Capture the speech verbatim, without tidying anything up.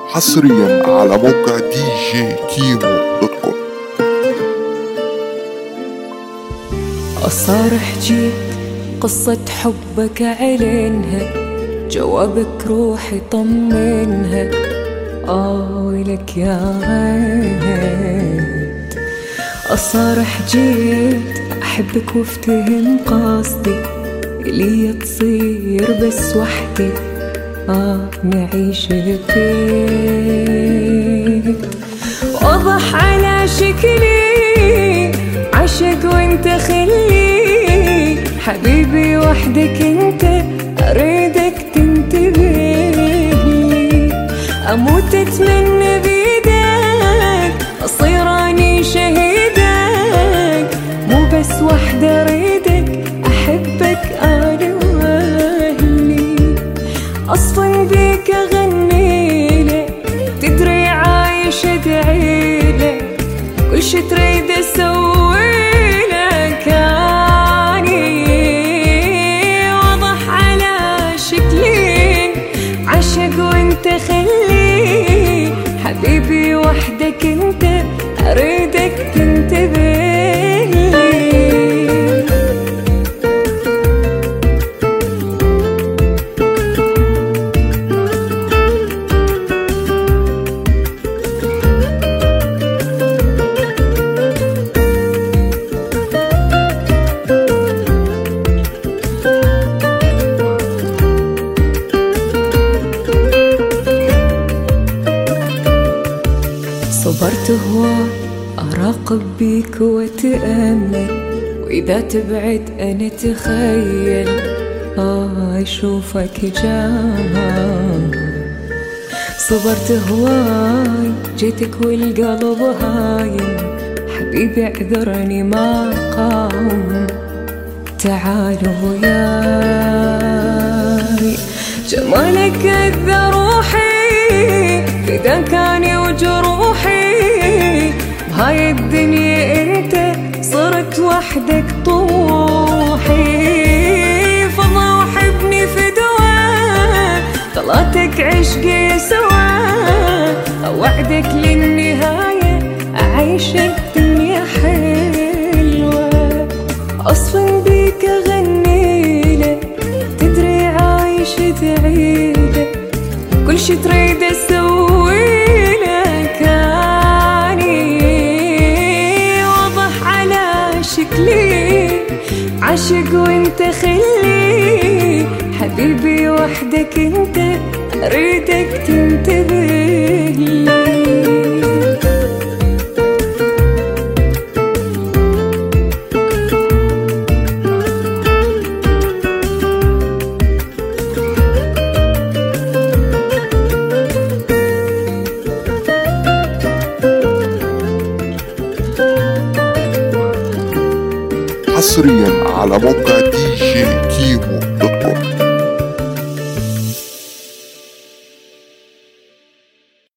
حصريا على موقع دي جي كيمو دوت كوم. أصارح جيت قصة حبك أعلنها، جوابك روحي طمنها. آه ويلك يا ريت. أصارح جيت أحبك وافتهم قصدي، لي تصير بس وحدي. آه نعيش بيت واضح على شكلي، عشق وانت خلي حبيبي وحدك انت، اريدك تنتبه لي. اموت اتمنى بيدك اصير اني شهيدك، مو بس وحده اريدك احبك انا واهلي. اصلا بيك اغني لك، تدري عايش ادعي لك، كل شي تريد اسوي لك اني. واضح على شكلي عشق وانت خلي حبيبي وحدك انت، اريدك تنتبه لي. صبرت هواي أراقب بيك وأتأمل، وإذا تبعد أنا أتخيل آه أشوفك جمال. صبرت هواي جيتك والقلب هايم، حبيبي اعذرني ما قاوم. تعال وياي جمالك أذى روحي، فداك أنا وجروحي. بهاي الدنيا انت صرت وحدك طموحي. فضا وحبني فدوى طلعتك عشقي سوا، اوعدك للنهاية اعيش الدنيا حلوة. اصلا بيك اغني لك، تدري عايش ادعي لك، كل شي تريد اسوي لك اني. واضح على شكلي عشق وانت خلي حبيبي وحدك انت، اريدك تنتبه لي. حصريا على موقع دي جي كيمو دوت كوم.